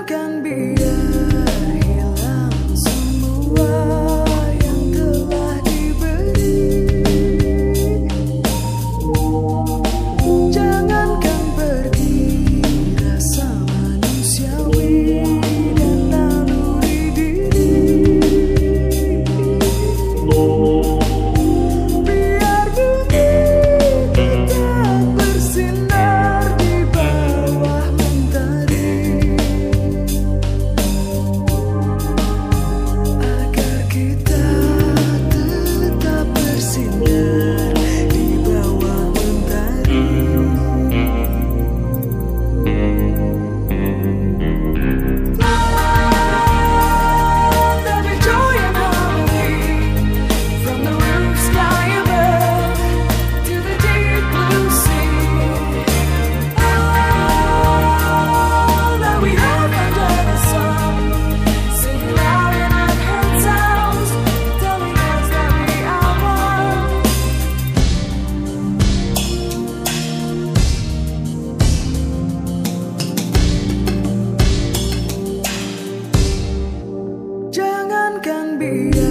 Jangankan biar hilang semua yang telah diberi, jangankan pergi rasa manusiawi dan naluri diri. Biar bumi tetap bersinar di bawah mentari, agar kita tetap bersinar di bawah mentari. Let me joy and harmony from the roof sky above to the deep blue sea. All that we have under the sun, singing loud in unheard sounds, telling us that we are one. Jangankan biar